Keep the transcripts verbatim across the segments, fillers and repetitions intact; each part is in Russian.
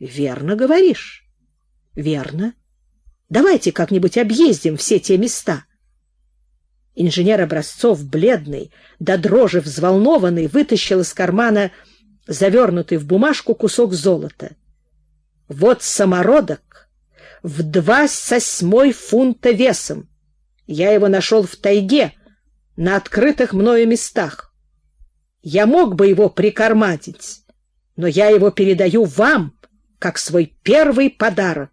Верно говоришь. Верно. Давайте как-нибудь объездим все те места. Инженер Образцов, бледный, до дрожи взволнованный, вытащил из кармана завернутый в бумажку кусок золота. Вот самородок в два с осьмой фунта весом. Я его нашел в тайге, на открытых мною местах. Я мог бы его прикарманить, но я его передаю вам, как свой первый подарок.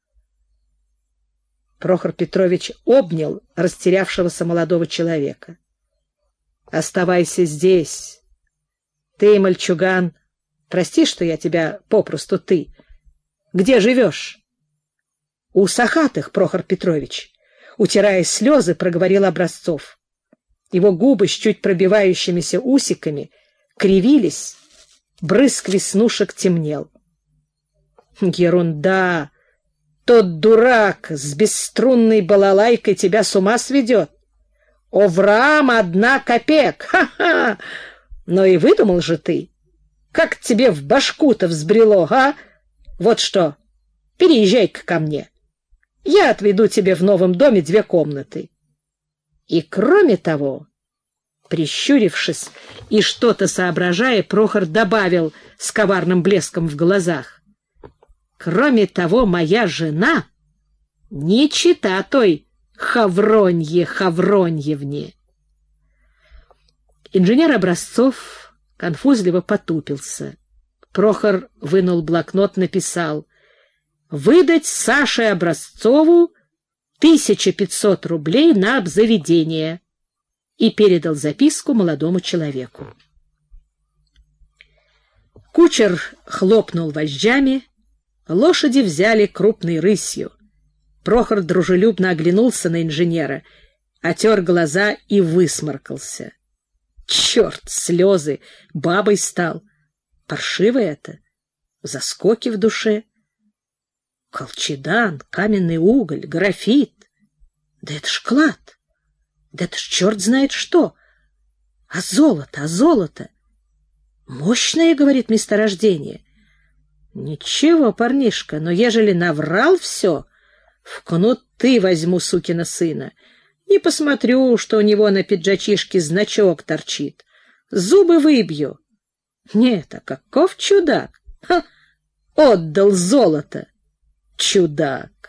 Прохор Петрович обнял растерявшегося молодого человека. — Оставайся здесь. Ты, мальчуган, прости, что я тебя попросту ты. Где живешь? — У Сахатых, Прохор Петрович. Утирая слезы, проговорил Образцов. Его губы с чуть пробивающимися усиками кривились, брызг веснушек темнел. — Ерунда! Тот дурак с бесструнной балалайкой тебя с ума сведет. Овраам одна копеек! Ха-ха! Но и выдумал же ты. Как тебе в башку-то взбрело, а? Вот что, переезжай-ка ко мне. Я отведу тебе в новом доме две комнаты. И кроме того, прищурившись и что-то соображая, Прохор добавил с коварным блеском в глазах: кроме того, моя жена не чита той Хавронье Хавроньевне. Инженер Образцов конфузливо потупился. Прохор вынул блокнот, написал: выдать Саше Образцову тысяча пятьсот рублей на обзаведение, и передал записку молодому человеку. Кучер хлопнул вожжами, лошади взяли крупной рысью. Прохор дружелюбно оглянулся на инженера, отер глаза и высморкался. Черт, слезы, бабой стал. Паршиво это, заскоки в душе. Колчедан, каменный уголь, графит. Да это ж клад. Да это ж черт знает что. А золото, а золото. Мощное, говорит, месторождение. Ничего, парнишка, но ежели наврал все, в кнуты возьму сукина сына. Не посмотрю, что у него на пиджачишке значок торчит. Зубы выбью. Нет, а каков чудак? Ха! Отдал золото. Чудак.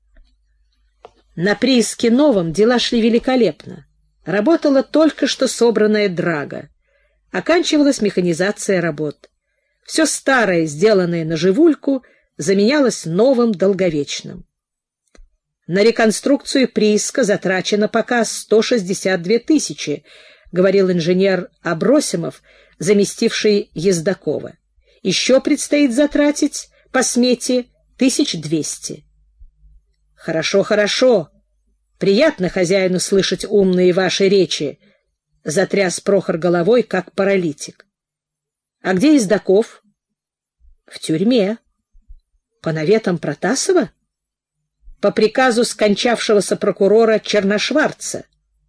На прииске Новом дела шли великолепно. Работала только что собранная драга. Оканчивалась механизация работ. Все старое, сделанное на живульку, заменялось новым долговечным. На реконструкцию прииска затрачено пока сто шестьдесят две тысячи, говорил инженер Абросимов, заместивший Ездакова. Еще предстоит затратить по смете тысяч двести. Хорошо, хорошо. Приятно хозяину слышать умные ваши речи, затряс Прохор головой, как паралитик. А где Ездаков? В тюрьме. По наветам Протасова? По приказу скончавшегося прокурора Черношварца.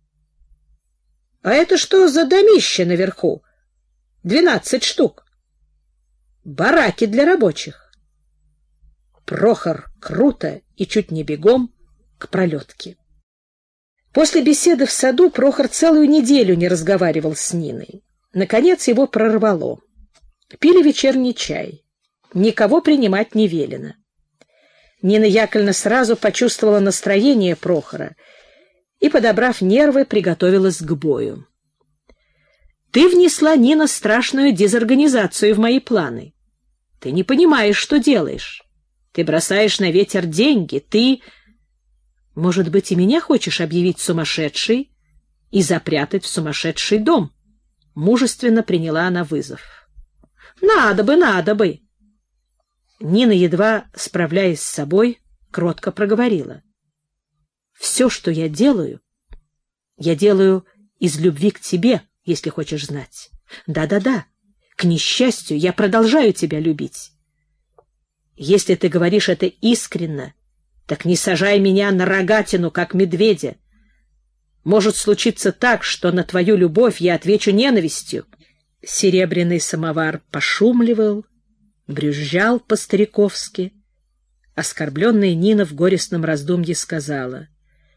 А это что за домище наверху? Двенадцать штук. Бараки для рабочих. Прохор круто и чуть не бегом к пролетке. После беседы в саду Прохор целую неделю не разговаривал с Ниной. Наконец его прорвало. Пили вечерний чай. Никого принимать не велено. Нина Яковлевна сразу почувствовала настроение Прохора и, подобрав нервы, приготовилась к бою. «Ты внесла, Нина, страшную дезорганизацию в мои планы. Ты не понимаешь, что делаешь. Ты бросаешь на ветер деньги. Ты, может быть, и меня хочешь объявить сумасшедшей и запрятать в сумасшедший дом?» Мужественно приняла она вызов. «Надо бы, надо бы!» Нина, едва справляясь с собой, кротко проговорила: «Все, что я делаю, я делаю из любви к тебе, если хочешь знать. Да-да-да, к несчастью, я продолжаю тебя любить. Если ты говоришь это искренно, так не сажай меня на рогатину, как медведя. Может случиться так, что на твою любовь я отвечу ненавистью». Серебряный самовар пошумливал, брюзжал по-стариковски. Оскорбленная Нина в горестном раздумье сказала: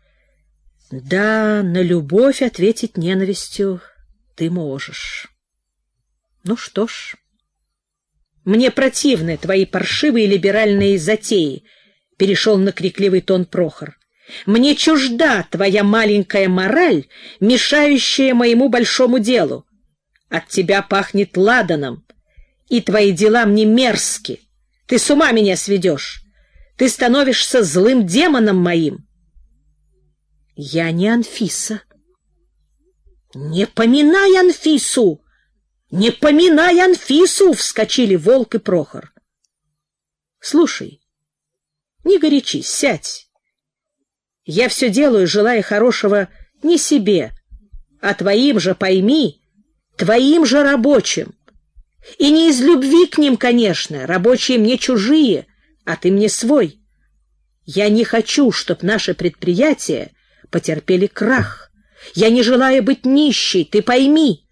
«Да, на любовь ответить ненавистью ты можешь. Ну что ж, мне противны твои паршивые либеральные затеи», — перешел на крикливый тон Прохор. «Мне чужда твоя маленькая мораль, мешающая моему большому делу. От тебя пахнет ладаном, и твои дела мне мерзки. Ты с ума меня сведешь. Ты становишься злым демоном моим». «Я не Анфиса». «Не поминай Анфису! Не поминай Анфису!» — вскочили Волк и Прохор. «Слушай, не горячись, сядь. Я все делаю, желая хорошего не себе, а твоим же, пойми, твоим же рабочим. И не из любви к ним, конечно, рабочие мне чужие, а ты мне свой. Я не хочу, чтоб наши предприятия потерпели крах. Я не желаю быть нищей, ты пойми».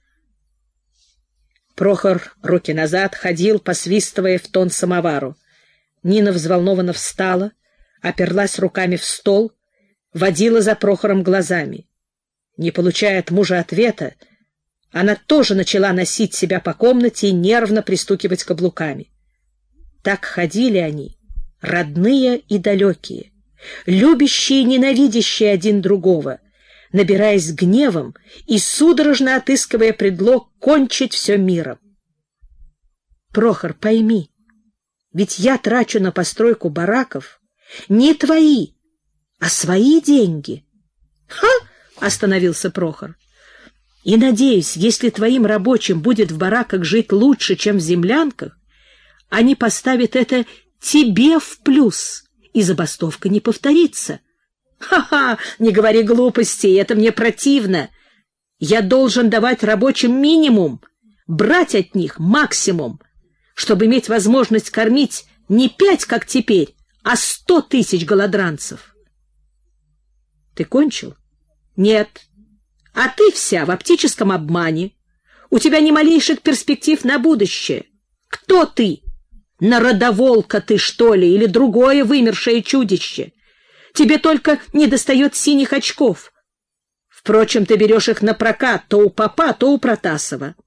Прохор руки назад ходил, посвистывая в тон самовару. Нина взволнованно встала, оперлась руками в стол, водила за Прохором глазами. Не получая от мужа ответа, она тоже начала носить себя по комнате и нервно пристукивать каблуками. Так ходили они, родные и далекие, любящие и ненавидящие один другого, набираясь гневом и судорожно отыскивая предлог кончить все миром. «Прохор, пойми, ведь я трачу на постройку бараков не твои, а свои деньги». «Ха!» — остановился Прохор. «И, надеюсь, если твоим рабочим будет в бараках жить лучше, чем в землянках, они поставят это тебе в плюс, и забастовка не повторится». «Ха-ха! Не говори глупостей, это мне противно. Я должен давать рабочим минимум, брать от них максимум, чтобы иметь возможность кормить не пять, как теперь, а сто тысяч голодранцев». «Ты кончил?» «Нет. А ты вся в оптическом обмане. У тебя ни малейших перспектив на будущее. Кто ты? Народоволка ты, что ли, или другое вымершее чудище? Тебе только недостает синих очков. Впрочем, ты берешь их на прокат то у попа, то у Протасова.